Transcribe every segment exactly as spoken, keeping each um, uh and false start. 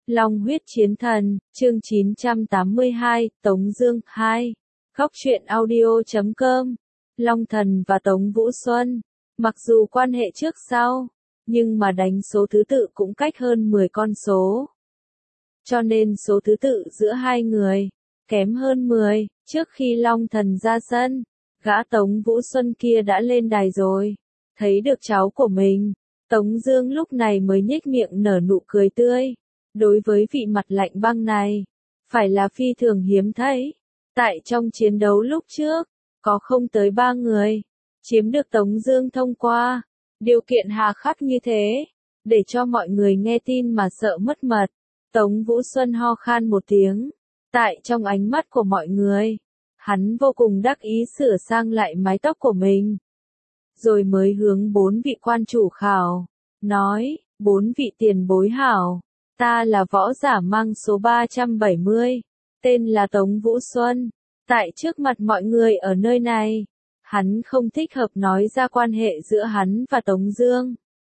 Long huyết chiến thần, chương chín trăm tám mươi hai, Tống Dương hai. Góc truyện audio chấm com. Long Thần và Tống Vũ Xuân, mặc dù quan hệ trước sau, nhưng mà đánh số thứ tự cũng cách hơn mười con số. Cho nên số thứ tự giữa hai người, kém hơn mười, trước khi Long Thần ra sân, gã Tống Vũ Xuân kia đã lên đài rồi. Thấy được cháu của mình, Tống Dương lúc này mới nhếch miệng nở nụ cười tươi. Đối với vị mặt lạnh băng này, phải là phi thường hiếm thấy. Tại trong chiến đấu lúc trước, có không tới ba người chiếm được Tống Dương thông qua. Điều kiện hà khắc như thế, để cho mọi người nghe tin mà sợ mất mật. Tống Vũ Xuân ho khan một tiếng. Tại trong ánh mắt của mọi người, hắn vô cùng đắc ý sửa sang lại mái tóc của mình. Rồi mới hướng bốn vị quan chủ khảo, nói, bốn vị tiền bối hảo. Ta là võ giả mang số ba trăm bảy mươi, tên là Tống Vũ Xuân. Tại trước mặt mọi người ở nơi này, hắn không thích hợp nói ra quan hệ giữa hắn và Tống Dương.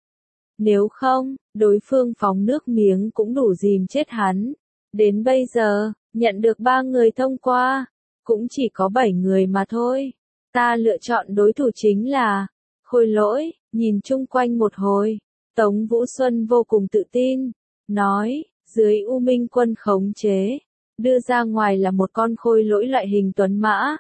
Nếu không, đối phương phóng nước miếng cũng đủ dìm chết hắn. Đến bây giờ, nhận được ba người thông qua, cũng chỉ có bảy người mà thôi. Ta lựa chọn đối thủ chính là Khôi Lỗi. Nhìn chung quanh một hồi, Tống Vũ Xuân vô cùng tự tin. Nói, dưới U Minh quân khống chế, đưa ra ngoài là một con khôi lỗi loại hình tuấn mã.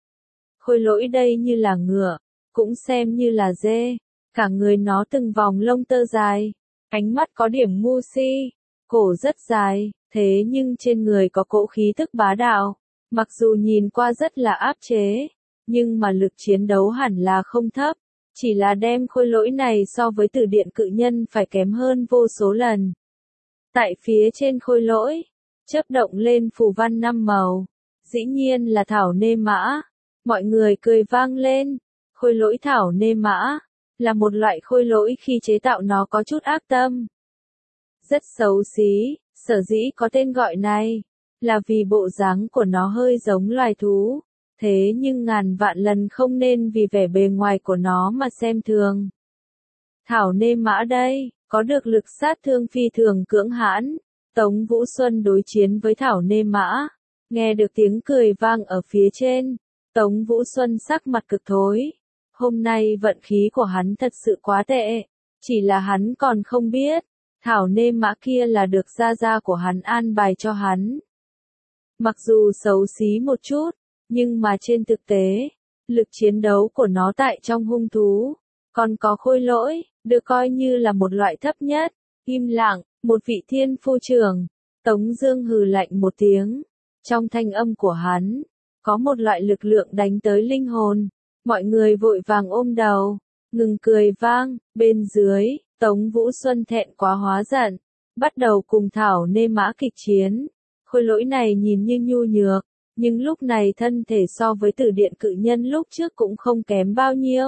Khôi lỗi đây như là ngựa, cũng xem như là dê, cả người nó từng vòng lông tơ dài, ánh mắt có điểm ngu si, cổ rất dài, thế nhưng trên người có cỗ khí tức bá đạo, mặc dù nhìn qua rất là áp chế, nhưng mà lực chiến đấu hẳn là không thấp, chỉ là đem khôi lỗi này so với Tử Điện Cự Nhân phải kém hơn vô số lần. Tại phía trên khôi lỗi, chớp động lên phù văn năm màu, dĩ nhiên là thảo nê mã. Mọi người cười vang lên. Khôi lỗi thảo nê mã là một loại khôi lỗi khi chế tạo nó có chút ác tâm, rất xấu xí. Sở dĩ có tên gọi này là vì bộ dáng của nó hơi giống loài thú, thế nhưng ngàn vạn lần không nên vì vẻ bề ngoài của nó mà xem thường. Thảo nê mã đây có được lực sát thương phi thường cưỡng hãn. Tống Vũ Xuân đối chiến với thảo nê mã, nghe được tiếng cười vang ở phía trên, Tống Vũ Xuân sắc mặt cực thối. Hôm nay vận khí của hắn thật sự quá tệ, chỉ là hắn còn không biết, thảo nê mã kia là được gia gia của hắn an bài cho hắn. Mặc dù xấu xí một chút, nhưng mà trên thực tế, lực chiến đấu của nó tại trong hung thú, còn có khôi lỗi, được coi như là một loại thấp nhất. Im lặng, một vị thiên phu trưởng. Tống Dương hừ lạnh một tiếng. Trong thanh âm của hắn, có một loại lực lượng đánh tới linh hồn. Mọi người vội vàng ôm đầu, ngừng cười vang. Bên dưới, Tống Vũ Xuân thẹn quá hóa giận, bắt đầu cùng thảo nê mã kịch chiến. Khôi lỗi này nhìn như nhu nhược, nhưng lúc này thân thể so với Tử Điện Cự Nhân lúc trước cũng không kém bao nhiêu.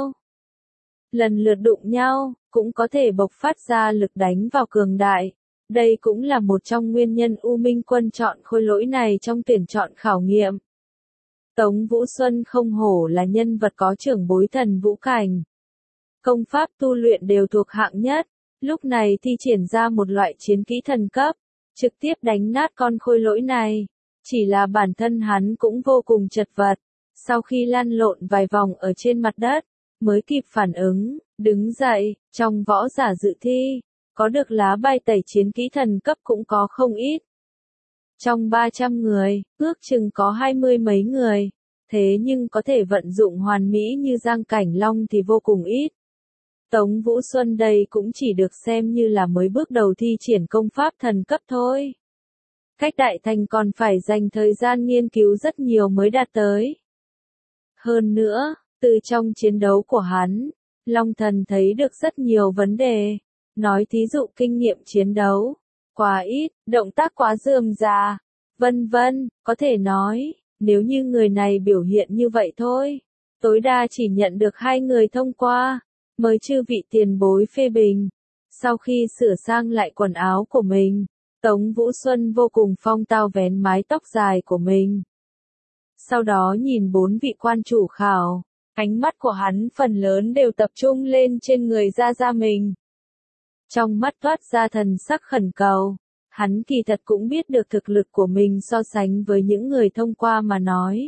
Lần lượt đụng nhau, cũng có thể bộc phát ra lực đánh vào cường đại. Đây cũng là một trong nguyên nhân U Minh quân chọn khôi lỗi này trong tuyển chọn khảo nghiệm. Tống Vũ Xuân không hổ là nhân vật có trưởng bối thần vũ cảnh. Công pháp tu luyện đều thuộc hạng nhất, lúc này thi triển ra một loại chiến kỹ thần cấp, trực tiếp đánh nát con khôi lỗi này. Chỉ là bản thân hắn cũng vô cùng chật vật, sau khi lăn lộn vài vòng ở trên mặt đất, mới kịp phản ứng, đứng dậy. Trong võ giả dự thi, có được lá bài tẩy chiến kỹ thần cấp cũng có không ít. Trong ba trăm người, ước chừng có hai mươi mấy người, thế nhưng có thể vận dụng hoàn mỹ như Giang Cảnh Long thì vô cùng ít. Tống Vũ Xuân đây cũng chỉ được xem như là mới bước đầu thi triển công pháp thần cấp thôi. Cách đại thành còn phải dành thời gian nghiên cứu rất nhiều mới đạt tới. Hơn nữa, từ trong chiến đấu của hắn, Long Thần thấy được rất nhiều vấn đề. Nói thí dụ kinh nghiệm chiến đấu quá ít, động tác quá rườm rà, vân vân. Có thể nói, nếu như người này biểu hiện như vậy thôi, tối đa chỉ nhận được hai người thông qua. Mời chư vị tiền bối phê bình. Sau khi sửa sang lại quần áo của mình, Tống Vũ Xuân vô cùng phong tao vén mái tóc dài của mình. Sau đó nhìn bốn vị quan chủ khảo, ánh mắt của hắn phần lớn đều tập trung lên trên người gia gia mình. Trong mắt toát ra thần sắc khẩn cầu, Hắn kỳ thật cũng biết được thực lực của mình so sánh với những người thông qua mà nói.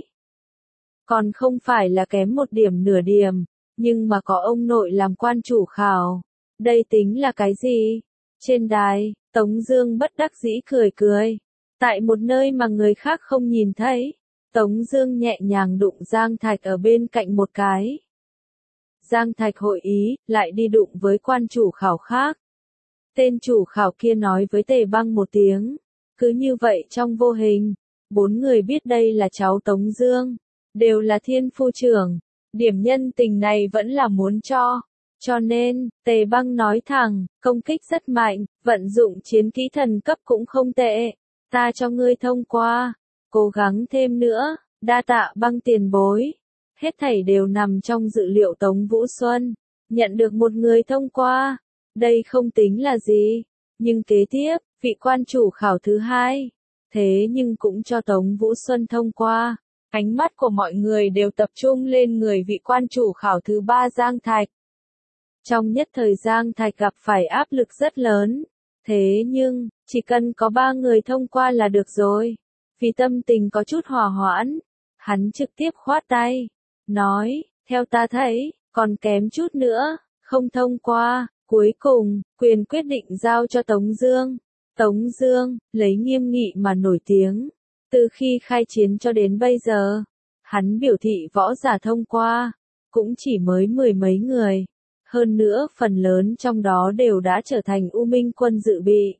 Còn không phải là kém một điểm nửa điểm, nhưng mà có ông nội làm quan chủ khảo. Đây tính là cái gì? Trên đài, Tống Dương bất đắc dĩ cười cười. Tại một nơi mà người khác không nhìn thấy, Tống Dương nhẹ nhàng đụng Giang Thạch ở bên cạnh một cái. Giang Thạch hội ý, lại đi đụng với quan chủ khảo khác. Tên chủ khảo kia nói với Tề Băng một tiếng. Cứ như vậy trong vô hình, bốn người biết đây là cháu Tống Dương, đều là thiên phu trưởng. Điểm nhân tình này vẫn là muốn cho. Cho nên, Tề Băng nói thẳng, công kích rất mạnh, vận dụng chiến kỹ thần cấp cũng không tệ. Ta cho ngươi thông qua, cố gắng thêm nữa, đa tạ Băng tiền bối. Hết thảy đều nằm trong dự liệu Tống Vũ Xuân, nhận được một người thông qua, đây không tính là gì. Nhưng kế tiếp, vị quan chủ khảo thứ hai, thế nhưng cũng cho Tống Vũ Xuân thông qua. Ánh mắt của mọi người đều tập trung lên người vị quan chủ khảo thứ ba Giang Thạch. Trong nhất thời Giang Thạch gặp phải áp lực rất lớn. Thế nhưng, chỉ cần có ba người thông qua là được rồi. Vì tâm tình có chút hòa hoãn, hắn trực tiếp khoát tay, nói, theo ta thấy, còn kém chút nữa, không thông qua. Cuối cùng, quyền quyết định giao cho Tống Dương. Tống Dương, lấy nghiêm nghị mà nổi tiếng. Từ khi khai chiến cho đến bây giờ, hắn biểu thị võ giả thông qua, cũng chỉ mới mười mấy người. Hơn nữa phần lớn trong đó đều đã trở thành U Minh quân dự bị.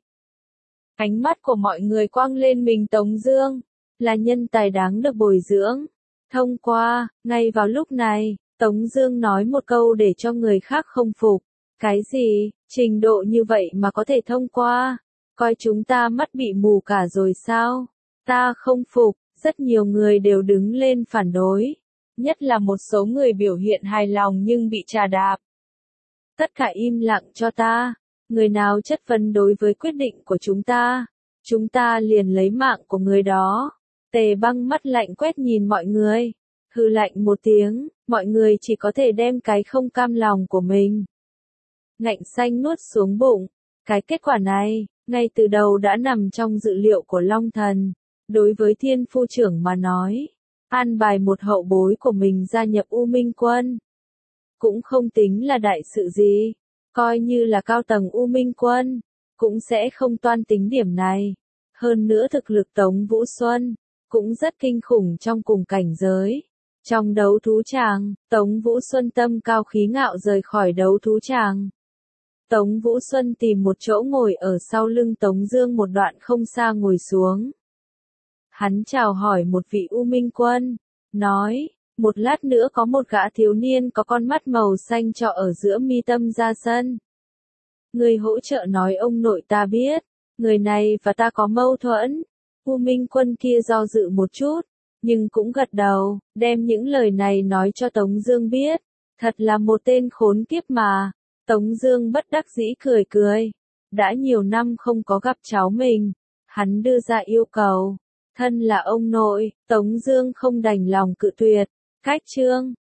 Ánh mắt của mọi người quang lên mình Tống Dương, là nhân tài đáng được bồi dưỡng. Thông qua, ngay vào lúc này, Tống Dương nói một câu để cho người khác không phục. Cái gì, trình độ như vậy mà có thể thông qua? Coi chúng ta mắt bị mù cả rồi sao? Ta không phục, rất nhiều người đều đứng lên phản đối. Nhất là một số người biểu hiện hài lòng nhưng bị trà đạp. Tất cả im lặng cho ta. Người nào chất vấn đối với quyết định của chúng ta, chúng ta liền lấy mạng của người đó. Tề Băng mắt lạnh quét nhìn mọi người. Hừ lạnh một tiếng, mọi người chỉ có thể đem cái không cam lòng của mình ngạnh xanh nuốt xuống bụng. Cái kết quả này, ngay từ đầu đã nằm trong dự liệu của Long Thần. Đối với thiên phu trưởng mà nói, an bài một hậu bối của mình gia nhập U Minh quân, cũng không tính là đại sự gì. Coi như là cao tầng U Minh quân, cũng sẽ không toan tính điểm này. Hơn nữa thực lực Tống Vũ Xuân, cũng rất kinh khủng trong cùng cảnh giới. Trong đấu thú tràng, Tống Vũ Xuân tâm cao khí ngạo rời khỏi đấu thú tràng. Tống Vũ Xuân tìm một chỗ ngồi ở sau lưng Tống Dương một đoạn không xa ngồi xuống. Hắn chào hỏi một vị U Minh quân, nói, một lát nữa có một gã thiếu niên có con mắt màu xanh trọ ở giữa mi tâm ra sân. Người hỗ trợ nói ông nội ta biết, người này và ta có mâu thuẫn. U Minh quân kia do dự một chút, nhưng cũng gật đầu, đem những lời này nói cho Tống Dương biết. Thật là một tên khốn kiếp mà. Tống Dương bất đắc dĩ cười cười. Đã nhiều năm không có gặp cháu mình, hắn đưa ra yêu cầu. Thân là ông nội, Tống Dương không đành lòng cự tuyệt. Cách chương